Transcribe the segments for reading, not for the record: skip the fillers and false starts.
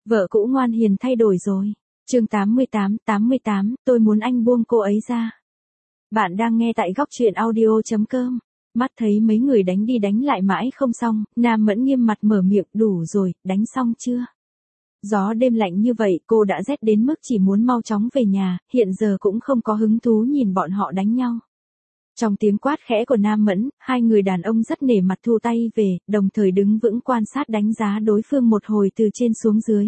Vợ cũ ngoan hiền thay đổi rồi. Chương 88, tôi muốn anh buông cô ấy ra. Bạn đang nghe tại góc truyện audio.com. Mắt thấy mấy người đánh đi đánh lại mãi không xong, Nam Mẫn nghiêm mặt mở miệng, đủ rồi, đánh xong chưa? Gió đêm lạnh như vậy, cô đã rét đến mức chỉ muốn mau chóng về nhà, hiện giờ cũng không có hứng thú nhìn bọn họ đánh nhau. Trong tiếng quát khẽ của Nam Mẫn, hai người đàn ông rất nể mặt thu tay về, đồng thời đứng vững quan sát đánh giá đối phương một hồi từ trên xuống dưới.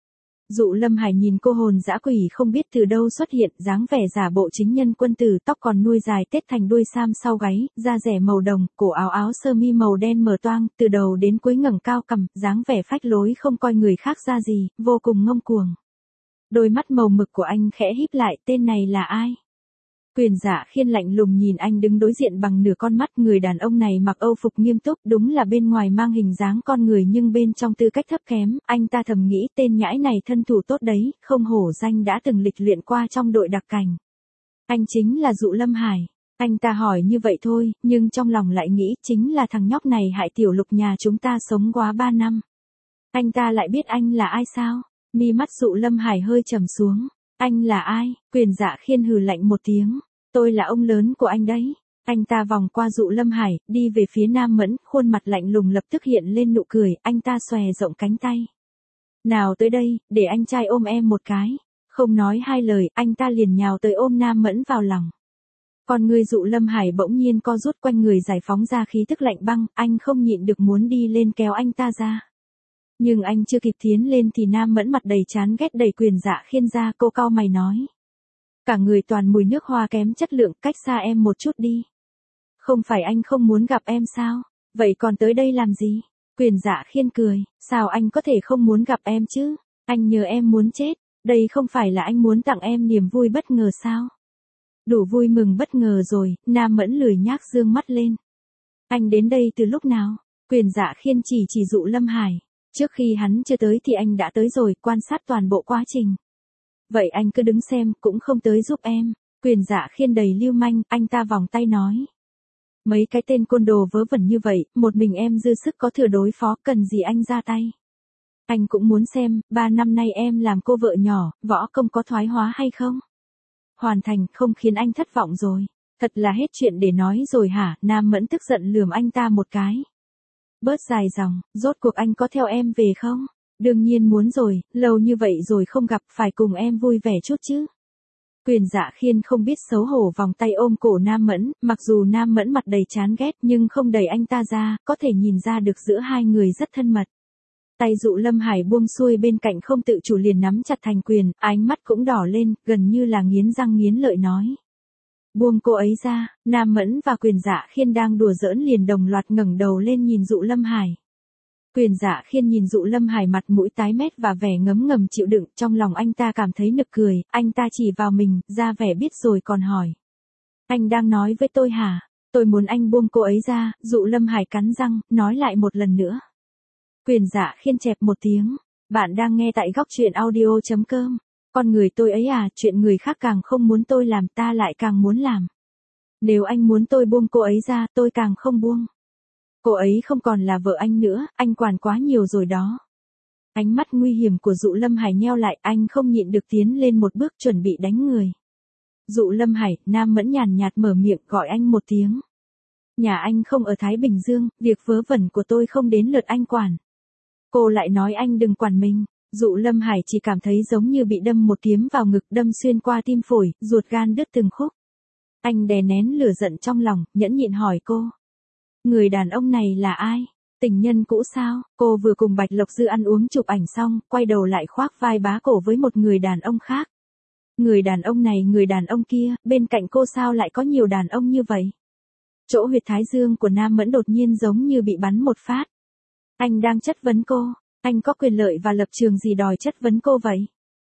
Dụ Lâm Hải nhìn cô hồn dã quỷ không biết từ đâu xuất hiện, dáng vẻ giả bộ chính nhân quân tử, tóc còn nuôi dài tết thành đuôi sam sau gáy, da rẻ màu đồng, cổ áo áo sơ mi màu đen mở toang, từ đầu đến cuối ngẩng cao cằm, dáng vẻ phách lối không coi người khác ra gì, vô cùng ngông cuồng. Đôi mắt màu mực của anh khẽ híp lại, tên này là ai? Quyền Dạ Khiên lạnh lùng nhìn anh đứng đối diện bằng nửa con mắt, người đàn ông này mặc âu phục nghiêm túc, đúng là bên ngoài mang hình dáng con người nhưng bên trong tư cách thấp kém, anh ta thầm nghĩ tên nhãi này thân thủ tốt đấy, không hổ danh đã từng lịch luyện qua trong đội đặc cảnh. Anh chính là Dụ Lâm Hải. Anh ta hỏi như vậy thôi, nhưng trong lòng lại nghĩ chính là thằng nhóc này hại tiểu Lục nhà chúng ta sống quá 3 năm. Anh ta lại biết anh là ai sao? Mi mắt Dụ Lâm Hải hơi trầm xuống. Anh là ai? Quyền Dạ Khiên hừ lạnh một tiếng. Tôi là ông lớn của anh đấy. Anh ta vòng qua Dụ Lâm Hải, đi về phía Nam Mẫn, khuôn mặt lạnh lùng lập tức hiện lên nụ cười, anh ta xòe rộng cánh tay. Nào tới đây, để anh trai ôm em một cái. Không nói hai lời, anh ta liền nhào tới ôm Nam Mẫn vào lòng. Còn người Dụ Lâm Hải bỗng nhiên co rút quanh người giải phóng ra khí tức lạnh băng, anh không nhịn được muốn đi lên kéo anh ta ra. Nhưng anh chưa kịp tiến lên thì Nam Mẫn mặt đầy chán ghét đẩy Quyền Dạ Khiên ra, cô cau mày nói. Cả người toàn mùi nước hoa kém chất lượng, cách xa em một chút đi. Không phải anh không muốn gặp em sao? Vậy còn tới đây làm gì? Quyền Dạ Khiên cười, sao anh có thể không muốn gặp em chứ? Anh nhớ em muốn chết, đây không phải là anh muốn tặng em niềm vui bất ngờ sao? Đủ vui mừng bất ngờ rồi, Nam Mẫn lười nhác dương mắt lên. Anh đến đây từ lúc nào? Quyền Dạ Khiên chỉ Dụ Lâm Hải. Trước khi hắn chưa tới thì anh đã tới rồi, quan sát toàn bộ quá trình. Vậy anh cứ đứng xem, cũng không tới giúp em. Quyền Dạ Khiên đầy lưu manh, anh ta vòng tay nói. Mấy cái tên côn đồ vớ vẩn như vậy, một mình em dư sức có thừa đối phó, cần gì anh ra tay. Anh cũng muốn xem, 3 năm nay em làm cô vợ nhỏ, võ công có thoái hóa hay không? Hoàn thành, không khiến anh thất vọng rồi. Thật là hết chuyện để nói rồi hả? Nam Mẫn tức giận lườm anh ta một cái. Bớt dài dòng, rốt cuộc anh có theo em về không? Đương nhiên muốn rồi, lâu như vậy rồi không gặp, phải cùng em vui vẻ chút chứ. Quyền Dạ Khiên không biết xấu hổ vòng tay ôm cổ Nam Mẫn, mặc dù Nam Mẫn mặt đầy chán ghét nhưng không đẩy anh ta ra, có thể nhìn ra được giữa hai người rất thân mật. Tay Dụ Lâm Hải buông xuôi bên cạnh không tự chủ liền nắm chặt thành quyền, ánh mắt cũng đỏ lên, gần như là nghiến răng nghiến lợi nói. Buông cô ấy ra. Nam Mẫn và Quyền Dạ Khiên đang đùa giỡn liền đồng loạt ngẩng đầu lên nhìn Dụ Lâm Hải. Quyền Dạ Khiên nhìn Dụ Lâm Hải mặt mũi tái mét và vẻ ngấm ngầm chịu đựng, trong lòng anh ta cảm thấy nực cười, anh ta chỉ vào mình, ra vẻ biết rồi còn hỏi. Anh đang nói với tôi hả? Tôi muốn anh buông cô ấy ra. Dụ Lâm Hải cắn răng, nói lại một lần nữa. Quyền Dạ Khiên chẹp một tiếng. Bạn đang nghe tại góc truyện audio.com. Con người tôi ấy à, chuyện người khác càng không muốn tôi làm ta lại càng muốn làm. Nếu anh muốn tôi buông cô ấy ra, tôi càng không buông. Cô ấy không còn là vợ anh nữa, anh quản quá nhiều rồi đó. Ánh mắt nguy hiểm của Dụ Lâm Hải nheo lại, anh không nhịn được tiến lên một bước chuẩn bị đánh người. Dụ Lâm Hải, Nam Mẫn nhàn nhạt mở miệng gọi anh một tiếng. Nhà anh không ở Thái Bình Dương, việc vớ vẩn của tôi không đến lượt anh quản. Cô lại nói anh đừng quản mình. Dụ Lâm Hải chỉ cảm thấy giống như bị đâm một kiếm vào ngực, đâm xuyên qua tim phổi, ruột gan đứt từng khúc. Anh đè nén lửa giận trong lòng, nhẫn nhịn hỏi cô. Người đàn ông này là ai? Tình nhân cũ sao? Cô vừa cùng Bạch Lộc Dư ăn uống chụp ảnh xong, quay đầu lại khoác vai bá cổ với một người đàn ông khác. Người đàn ông này người đàn ông kia, bên cạnh cô sao lại có nhiều đàn ông như vậy? Chỗ huyệt thái dương của Nam Mẫn đột nhiên giống như bị bắn một phát. Anh đang chất vấn cô. Anh có quyền lợi và lập trường gì đòi chất vấn cô vậy?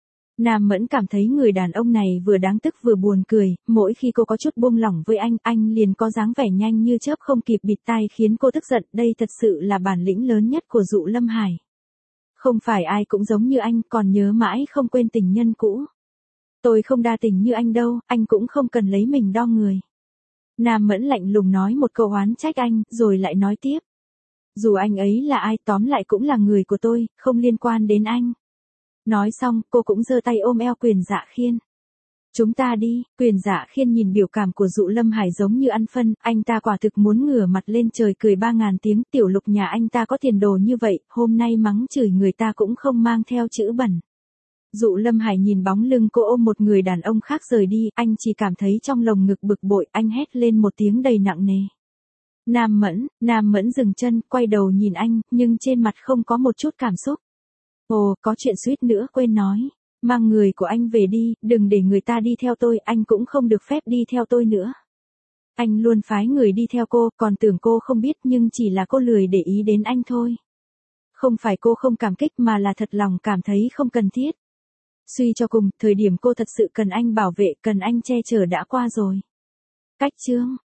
Nam Mẫn cảm thấy người đàn ông này vừa đáng tức vừa buồn cười, mỗi khi cô có chút buông lỏng với anh liền có dáng vẻ nhanh như chớp không kịp bịt tai khiến cô tức giận, đây thật sự là bản lĩnh lớn nhất của Dụ Lâm Hải. Không phải ai cũng giống như anh, còn nhớ mãi không quên tình nhân cũ. Tôi không đa tình như anh đâu, anh cũng không cần lấy mình đo người. Nam Mẫn lạnh lùng nói một câu oán trách anh, rồi lại nói tiếp. Dù anh ấy là ai tóm lại cũng là người của tôi, không liên quan đến anh. Nói xong, cô cũng giơ tay ôm eo Quyền Dạ Khiên. Chúng ta đi, Quyền Dạ Khiên nhìn biểu cảm của Dụ Lâm Hải giống như ăn phân, anh ta quả thực muốn ngửa mặt lên trời cười 3000 tiếng, Tiểu Lục nhà anh ta có tiền đồ như vậy, hôm nay mắng chửi người ta cũng không mang theo chữ bẩn. Dụ Lâm Hải nhìn bóng lưng cô ôm một người đàn ông khác rời đi, anh chỉ cảm thấy trong lồng ngực bực bội, anh hét lên một tiếng đầy nặng nề. Nam Mẫn dừng chân, quay đầu nhìn anh, nhưng trên mặt không có một chút cảm xúc. Ồ, có chuyện suýt nữa quên nói. Mang người của anh về đi, đừng để người ta đi theo tôi, anh cũng không được phép đi theo tôi nữa. Anh luôn phái người đi theo cô, còn tưởng cô không biết nhưng chỉ là cô lười để ý đến anh thôi. Không phải cô không cảm kích mà là thật lòng cảm thấy không cần thiết. Suy cho cùng, thời điểm cô thật sự cần anh bảo vệ, cần anh che chở đã qua rồi. Cách chương